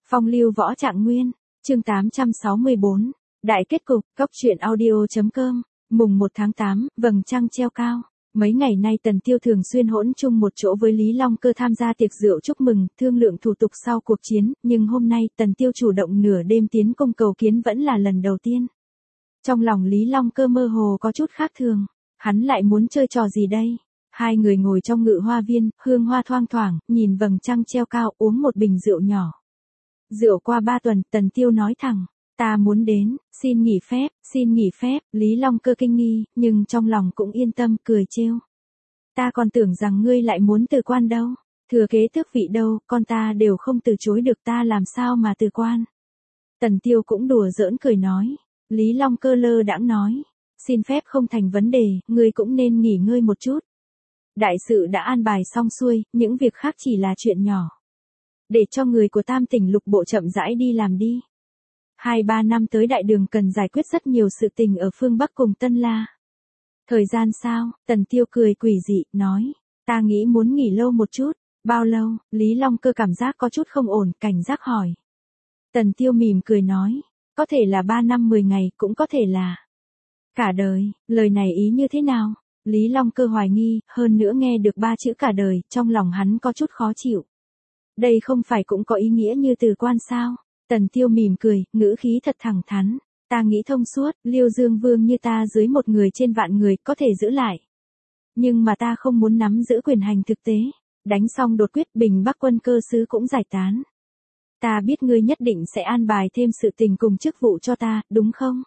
Phong lưu võ trạng nguyên, chương 864, đại kết cục, Cốc truyện audio.com, mùng 1 tháng 8, vầng trăng treo cao. Mấy ngày nay Tần Tiêu thường xuyên hỗn chung một chỗ với Lý Long Cơ tham gia tiệc rượu chúc mừng, thương lượng thủ tục sau cuộc chiến, nhưng hôm nay Tần Tiêu chủ động nửa đêm tiến công cầu kiến vẫn là lần đầu tiên. Trong lòng Lý Long Cơ mơ hồ có chút khác thường, hắn lại muốn chơi trò gì đây? Hai người ngồi trong ngự hoa viên, hương hoa thoang thoảng, nhìn vầng trăng treo cao, uống một bình rượu nhỏ. Rượu qua 3 tuần, Tần Tiêu nói thẳng, ta muốn đến, xin nghỉ phép, Lý Long Cơ kinh nghi, nhưng trong lòng cũng yên tâm, cười trêu. Ta còn tưởng rằng ngươi lại muốn từ quan đâu, thừa kế tước vị đâu, con ta đều không từ chối được, ta làm sao mà từ quan. Tần Tiêu cũng đùa giỡn cười nói, Lý Long Cơ lơ đãng nói, xin phép không thành vấn đề, ngươi cũng nên nghỉ ngơi một chút. Đại sự đã an bài xong xuôi, những việc khác chỉ là chuyện nhỏ. Để cho người của Tam Tỉnh Lục Bộ chậm rãi đi làm đi. 2-3 năm tới đại đường cần giải quyết rất nhiều sự tình ở phương Bắc cùng Tân La. Thời gian sao? Tần Tiêu cười quỷ dị, nói, ta nghĩ muốn nghỉ lâu một chút. Bao lâu? Lý Long Cơ cảm giác có chút không ổn, cảnh giác hỏi. Tần Tiêu mỉm cười nói, có thể là 3 năm 10 ngày, cũng có thể là cả đời. Lời này ý như thế nào? Lý Long Cơ hoài nghi, hơn nữa nghe được 3 chữ cả đời, trong lòng hắn có chút khó chịu. Đây không phải cũng có ý nghĩa như từ quan sao? Tần Tiêu mỉm cười, ngữ khí thật thẳng thắn. Ta nghĩ thông suốt, Liêu Dương Vương như ta dưới một người trên vạn người, có thể giữ lại. Nhưng mà ta không muốn nắm giữ quyền hành thực tế. Đánh xong đột quyết, Bình Bắc quân cơ sứ cũng giải tán. Ta biết ngươi nhất định sẽ an bài thêm sự tình cùng chức vụ cho ta, đúng không?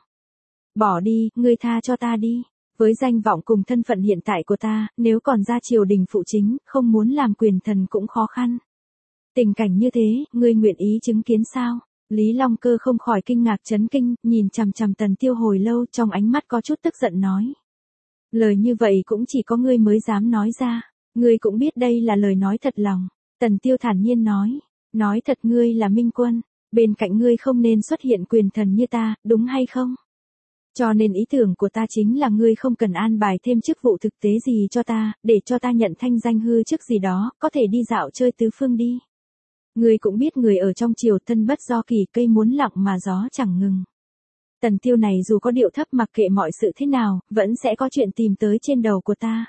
Bỏ đi, ngươi tha cho ta đi. Với danh vọng cùng thân phận hiện tại của ta, nếu còn ra triều đình phụ chính, không muốn làm quyền thần cũng khó khăn. Tình cảnh như thế, ngươi nguyện ý chứng kiến sao? Lý Long Cơ không khỏi kinh ngạc chấn kinh, nhìn chằm chằm Tần Tiêu hồi lâu, trong ánh mắt có chút tức giận nói. Lời như vậy cũng chỉ có ngươi mới dám nói ra, ngươi cũng biết đây là lời nói thật lòng. Tần Tiêu thản nhiên nói thật ngươi là minh quân, bên cạnh ngươi không nên xuất hiện quyền thần như ta, đúng hay không? Cho nên ý tưởng của ta chính là ngươi không cần an bài thêm chức vụ thực tế gì cho ta, để cho ta nhận thanh danh hư chức gì đó, có thể đi dạo chơi tứ phương đi. Ngươi cũng biết người ở trong triều thân bất do kỳ, cây muốn lặng mà gió chẳng ngừng. Tần Tiêu này dù có điệu thấp mặc kệ mọi sự thế nào, vẫn sẽ có chuyện tìm tới trên đầu của ta.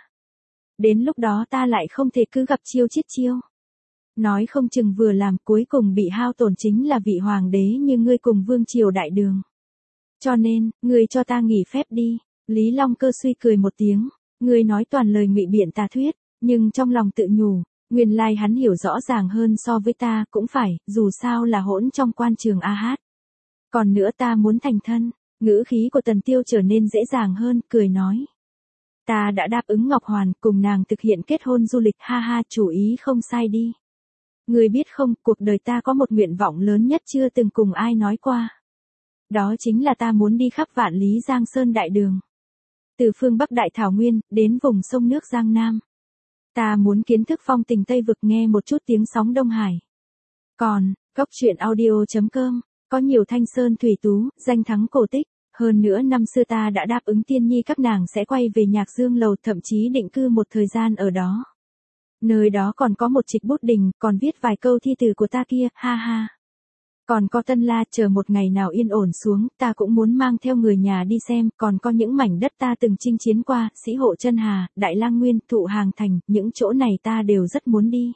Đến lúc đó ta lại không thể cứ gặp chiêu chiết chiêu. Nói không chừng vừa làm cuối cùng bị hao tổn chính là vị hoàng đế như ngươi cùng vương triều đại đường. Cho nên, ngươi cho ta nghỉ phép đi. Lý Long Cơ suy cười một tiếng, ngươi nói toàn lời ngụy biện tà thuyết, nhưng trong lòng tự nhủ, nguyên lai hắn hiểu rõ ràng hơn so với ta, cũng phải, dù sao là hỗn trong quan trường a hát. Còn nữa ta muốn thành thân, ngữ khí của Tần Tiêu trở nên dễ dàng hơn, cười nói. Ta đã đáp ứng Ngọc Hoàn, cùng nàng thực hiện kết hôn du lịch, ha ha, chủ ý không sai đi. Ngươi biết không, cuộc đời ta có một nguyện vọng lớn nhất chưa từng cùng ai nói qua. Đó chính là ta muốn đi khắp vạn lý Giang Sơn đại đường. Từ phương Bắc Đại Thảo Nguyên, đến vùng sông nước Giang Nam. Ta muốn kiến thức phong tình Tây Vực, nghe một chút tiếng sóng Đông Hải. Còn, Cốc truyện audio.com, có nhiều thanh sơn thủy tú, danh thắng cổ tích. Hơn nữa năm xưa ta đã đáp ứng tiên nhi các nàng sẽ quay về Nhạc Dương Lầu, thậm chí định cư một thời gian ở đó. Nơi đó còn có một trịch bút đình, còn viết vài câu thi từ của ta kia, ha ha. Còn có Tân La, chờ một ngày nào yên ổn xuống, ta cũng muốn mang theo người nhà đi xem, còn có những mảnh đất ta từng chinh chiến qua, Sĩ Hộ Chân Hà, Đại Lang Nguyên, Thụ Hàng Thành, những chỗ này ta đều rất muốn đi.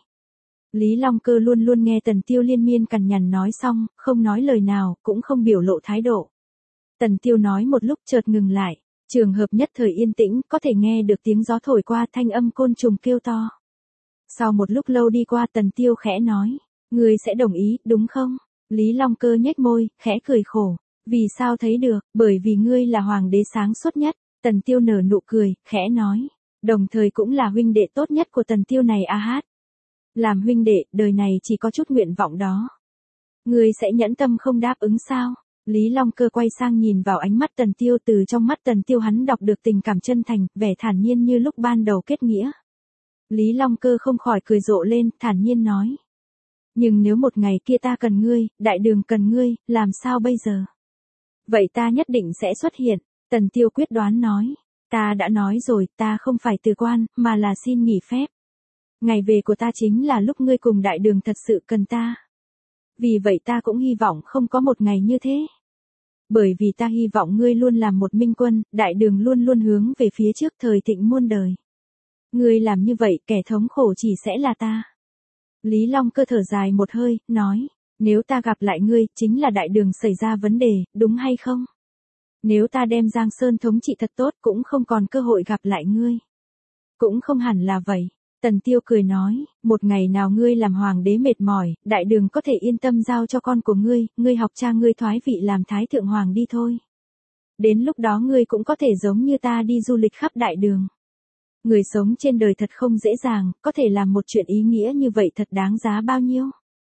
Lý Long Cơ luôn luôn nghe Tần Tiêu liên miên cằn nhằn nói xong, không nói lời nào, cũng không biểu lộ thái độ. Tần Tiêu nói một lúc chợt ngừng lại, trường hợp nhất thời yên tĩnh, có thể nghe được tiếng gió thổi qua, thanh âm côn trùng kêu to. Sau một lúc lâu đi qua, Tần Tiêu khẽ nói, ngươi sẽ đồng ý, đúng không? Lý Long Cơ nhếch môi, khẽ cười khổ. Vì sao thấy được, bởi vì ngươi là hoàng đế sáng suốt nhất. Tần Tiêu nở nụ cười, khẽ nói. Đồng thời cũng là huynh đệ tốt nhất của Tần Tiêu này a hát. Làm huynh đệ, đời này chỉ có chút nguyện vọng đó. Ngươi sẽ nhẫn tâm không đáp ứng sao? Lý Long Cơ quay sang nhìn vào ánh mắt Tần Tiêu, từ trong mắt Tần Tiêu hắn đọc được tình cảm chân thành, vẻ thản nhiên như lúc ban đầu kết nghĩa. Lý Long Cơ không khỏi cười rộ lên, thản nhiên nói. Nhưng nếu một ngày kia ta cần ngươi, đại đường cần ngươi, làm sao bây giờ? Vậy ta nhất định sẽ xuất hiện, Tần Tiêu quyết đoán nói. Ta đã nói rồi, ta không phải từ quan, mà là xin nghỉ phép. Ngày về của ta chính là lúc ngươi cùng đại đường thật sự cần ta. Vì vậy ta cũng hy vọng không có một ngày như thế. Bởi vì ta hy vọng ngươi luôn làm một minh quân, đại đường luôn luôn hướng về phía trước thời thịnh muôn đời. Ngươi làm như vậy, kẻ thống khổ chỉ sẽ là ta. Lý Long Cơ thở dài một hơi, nói, nếu ta gặp lại ngươi, chính là đại đường xảy ra vấn đề, đúng hay không? Nếu ta đem Giang Sơn thống trị thật tốt cũng không còn cơ hội gặp lại ngươi. Cũng không hẳn là vậy. Tần Tiêu cười nói, một ngày nào ngươi làm hoàng đế mệt mỏi, đại đường có thể yên tâm giao cho con của ngươi học cha ngươi thoái vị làm thái thượng hoàng đi thôi. Đến lúc đó ngươi cũng có thể giống như ta đi du lịch khắp đại đường. Người sống trên đời thật không dễ dàng, có thể làm một chuyện ý nghĩa như vậy thật đáng giá bao nhiêu.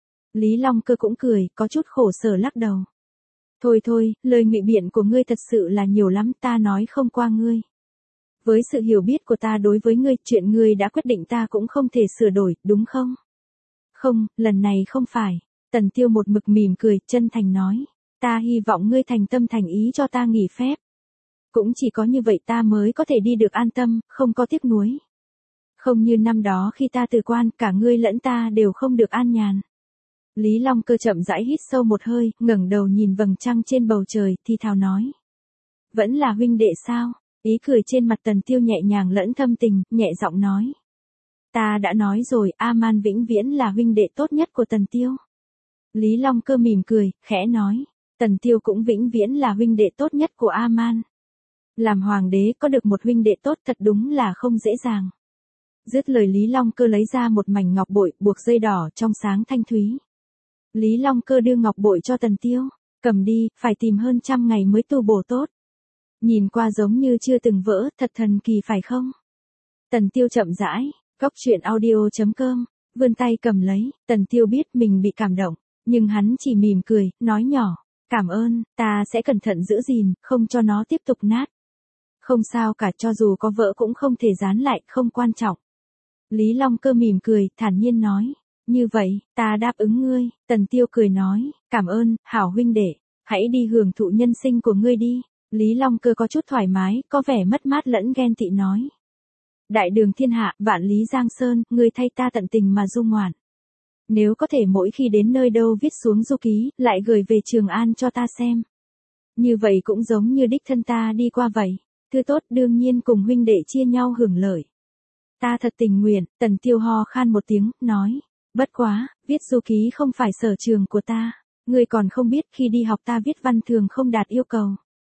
Lý Long Cơ cũng cười, có chút khổ sở lắc đầu. Thôi thôi, lời ngụy biện của ngươi thật sự là nhiều lắm, ta nói không qua ngươi. Với sự hiểu biết của ta đối với ngươi, chuyện ngươi đã quyết định ta cũng không thể sửa đổi, đúng không? Không, lần này không phải. Tần Tiêu một mực mỉm cười, chân thành nói. Ta hy vọng ngươi thành tâm thành ý cho ta nghỉ phép. Cũng chỉ có như vậy ta mới có thể đi được an tâm, không có tiếc nuối. Không như năm đó khi ta từ quan, cả ngươi lẫn ta đều không được an nhàn. Lý Long Cơ chậm rãi hít sâu một hơi, ngẩng đầu nhìn vầng trăng trên bầu trời, thì thào nói. Vẫn là huynh đệ sao? Ý cười trên mặt Tần Tiêu nhẹ nhàng lẫn thâm tình, nhẹ giọng nói. Ta đã nói rồi, A-man vĩnh viễn là huynh đệ tốt nhất của Tần Tiêu. Lý Long Cơ mỉm cười, khẽ nói. Tần Tiêu cũng vĩnh viễn là huynh đệ tốt nhất của A-man. Làm hoàng đế có được một huynh đệ tốt thật đúng là không dễ dàng. Dứt lời Lý Long Cơ lấy ra một mảnh ngọc bội, buộc dây đỏ trong sáng thanh thúy. Lý Long Cơ đưa ngọc bội cho Tần Tiêu. Cầm đi, phải tìm hơn 100 ngày mới tu bổ tốt. Nhìn qua giống như chưa từng vỡ, thật thần kỳ phải không? Tần Tiêu chậm rãi, góc chuyện audio.com, vươn tay cầm lấy, Tần Tiêu biết mình bị cảm động, nhưng hắn chỉ mỉm cười, nói nhỏ, cảm ơn, ta sẽ cẩn thận giữ gìn, không cho nó tiếp tục nát. Không sao cả, cho dù có vỡ cũng không thể dán lại, không quan trọng. Lý Long Cơ mỉm cười, thản nhiên nói, như vậy, ta đáp ứng ngươi. Tần Tiêu cười nói, cảm ơn, hảo huynh đệ, hãy đi hưởng thụ nhân sinh của ngươi đi. Lý Long Cơ có chút thoải mái, có vẻ mất mát lẫn ghen tị nói. Đại đường thiên hạ, vạn lý Giang Sơn, ngươi thay ta tận tình mà du ngoạn. Nếu có thể mỗi khi đến nơi đâu viết xuống du ký, lại gửi về Trường An cho ta xem. Như vậy cũng giống như đích thân ta đi qua vậy. Thứ tốt đương nhiên cùng huynh đệ chia nhau hưởng lợi. Ta thật tình nguyện, Tần Tiêu ho khan một tiếng, nói. Bất quá, viết du ký không phải sở trường của ta. Ngươi còn không biết khi đi học ta viết văn thường không đạt yêu cầu.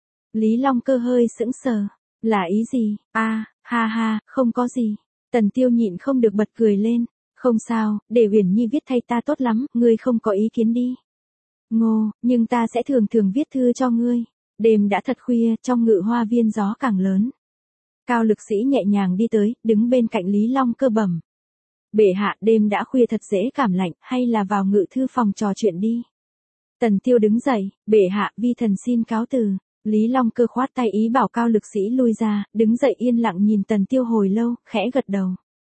Lý Long Cơ hơi sững sờ. Là ý gì? Ha ha, không có gì. Tần Tiêu nhịn không được bật cười lên. Không sao, để Uyển Nhi viết thay ta tốt lắm, ngươi không có ý kiến đi. Ngô, nhưng ta sẽ thường thường viết thư cho ngươi. Đêm đã thật khuya, trong ngự hoa viên gió càng lớn. Cao Lực Sĩ nhẹ nhàng đi tới, đứng bên cạnh Lý Long Cơ bẩm. Bệ hạ, đêm đã khuya thật dễ cảm lạnh, hay là vào ngự thư phòng trò chuyện đi. Tần Tiêu đứng dậy, bệ hạ, vi thần xin cáo từ. Lý Long Cơ khoát tay ý bảo Cao Lực Sĩ lui ra, đứng dậy yên lặng nhìn Tần Tiêu hồi lâu, khẽ gật đầu.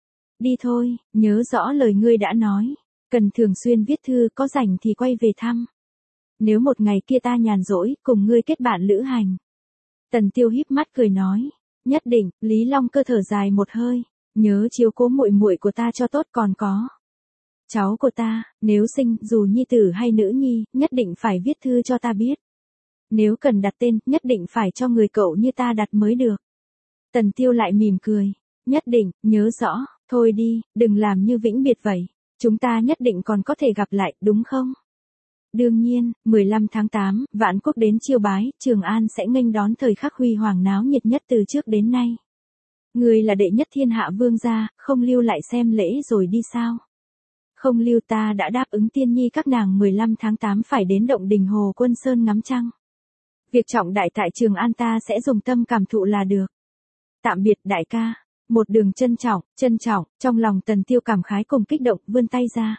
Đi thôi, nhớ rõ lời ngươi đã nói. Cần thường xuyên viết thư, có rảnh thì quay về thăm. Nếu một ngày kia ta nhàn rỗi, cùng ngươi kết bạn lữ hành. Tần Tiêu híp mắt cười nói. Nhất định. Lý Long Cơ thở dài một hơi. Nhớ chiếu cố muội muội của ta cho tốt, còn có cháu của ta, nếu sinh, dù nhi tử hay nữ nhi, nhất định phải viết thư cho ta biết. Nếu cần đặt tên, nhất định phải cho người cậu như ta đặt mới được. Tần Tiêu lại mỉm cười. Nhất định, nhớ rõ, thôi đi, đừng làm như vĩnh biệt vậy. Chúng ta nhất định còn có thể gặp lại, đúng không? Đương nhiên, 15 tháng 8, Vạn Quốc đến chiêu bái, Trường An sẽ nghênh đón thời khắc huy hoàng náo nhiệt nhất từ trước đến nay. Người là đệ nhất thiên hạ vương gia, không lưu lại xem lễ rồi đi sao? Không lưu, ta đã đáp ứng tiên nhi các nàng 15 tháng 8 phải đến động đình Hồ Quân Sơn ngắm trăng. Việc trọng đại tại Trường An ta sẽ dùng tâm cảm thụ là được. Tạm biệt đại ca. Một đường trân trọng, trong lòng Tần Tiêu cảm khái cùng kích động, vươn tay ra.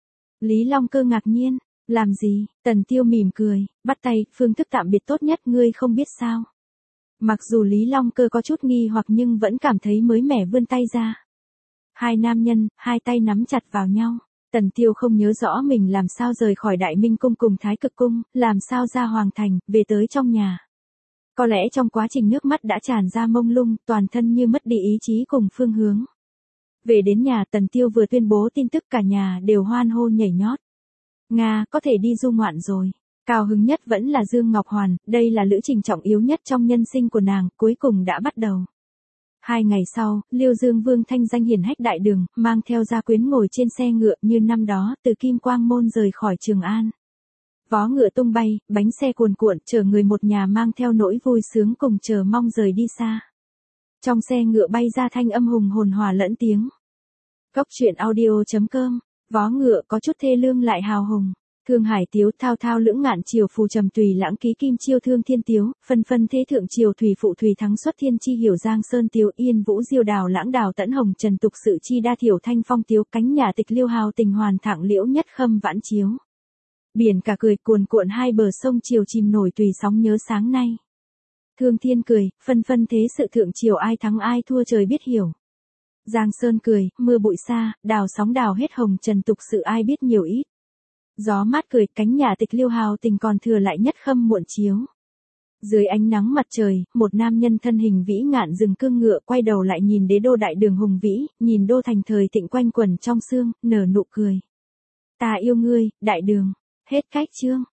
Lý Long Cơ ngạc nhiên, làm gì? Tần Tiêu mỉm cười, bắt tay, phương thức tạm biệt tốt nhất ngươi không biết sao? Mặc dù Lý Long Cơ có chút nghi hoặc nhưng vẫn cảm thấy mới mẻ, vươn tay ra. Hai nam nhân, hai tay nắm chặt vào nhau. Tần Tiêu không nhớ rõ mình làm sao rời khỏi Đại Minh cung cùng Thái Cực cung, làm sao ra hoàng thành, về tới trong nhà. Có lẽ trong quá trình nước mắt đã tràn ra mông lung, toàn thân như mất đi ý chí cùng phương hướng. Về đến nhà, Tần Tiêu vừa tuyên bố tin tức, cả nhà đều hoan hô nhảy nhót. Nga có thể đi du ngoạn rồi. Cao hứng nhất vẫn là Dương Ngọc Hoàn, đây là lữ trình trọng yếu nhất trong nhân sinh của nàng, cuối cùng đã bắt đầu. 2 ngày sau, Liêu Dương Vương thanh danh hiển hách đại đường, mang theo gia quyến ngồi trên xe ngựa như năm đó, từ Kim Quang Môn rời khỏi Trường An. Vó ngựa tung bay, bánh xe cuồn cuộn, chở người một nhà mang theo nỗi vui sướng cùng chờ mong rời đi xa. Trong xe ngựa bay ra thanh âm hùng hồn hòa lẫn tiếng. Cốc truyện audio.com, vó ngựa có chút thê lương lại hào hùng. Thương hải tiếu thao thao lưỡng ngạn triều phù trầm tùy lãng ký kim chiêu thương thiên tiếu, phân phân thế thượng triều thủy phụ thủy thắng xuất thiên chi hiểu giang sơn tiếu yên vũ diêu đào lãng đào tẫn hồng trần tục sự chi đa thiểu thanh phong tiếu cánh nhà tịch liêu hào tình hoàn thẳng liễu nhất khâm vãn chiếu. Biển cả cười cuồn cuộn hai bờ sông chiều chìm nổi tùy sóng nhớ sáng nay. Thương thiên cười, phân phân thế sự thượng triều ai thắng ai thua trời biết hiểu. Giang sơn cười, mưa bụi xa, đào sóng đào hết hồng trần tục sự ai biết nhiều ít. Gió mát cười, cánh nhà tịch liêu hào tình còn thừa lại nhất khâm muộn chiếu. Dưới ánh nắng mặt trời, một nam nhân thân hình vĩ ngạn dừng cương ngựa quay đầu lại nhìn đế đô đại đường hùng vĩ, nhìn đô thành thời thịnh quanh quẩn trong sương, nở nụ cười. Ta yêu ngươi, đại đường. Hết cách chương.